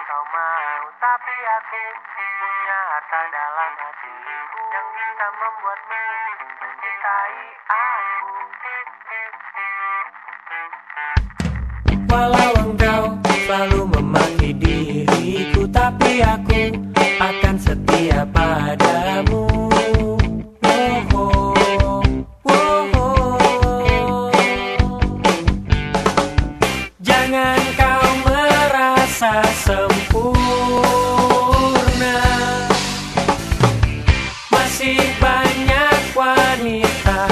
kau mau, tapi aku punya harta dalam hatiku yang bisa membuatmu mencintai aku. Walau engkau selalu memaki diriku, tapi aku akan setia padamu. Jangan kau merasa sempurna, masih banyak wanita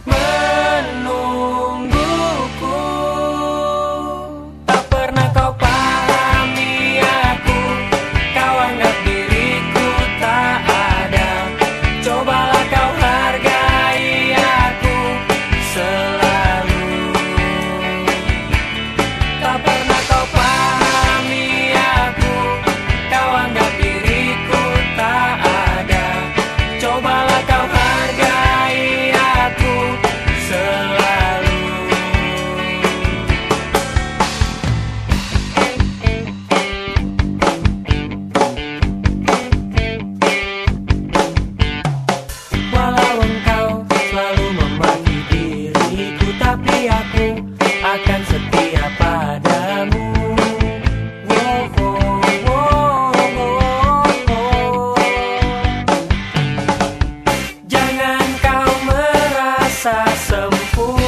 menungguku. Tak pernah kau pahami aku, kau anggap diriku tak ada. Cobalah kau hargai aku selalu. Tak pernah kau pahami aku, kau anggap diriku tak ada. Cobalah kau hargai aku selalu. Walau engkau selalu memaki diriku, tapi aku akan setia padamu. Jangan kau merasa sempurna,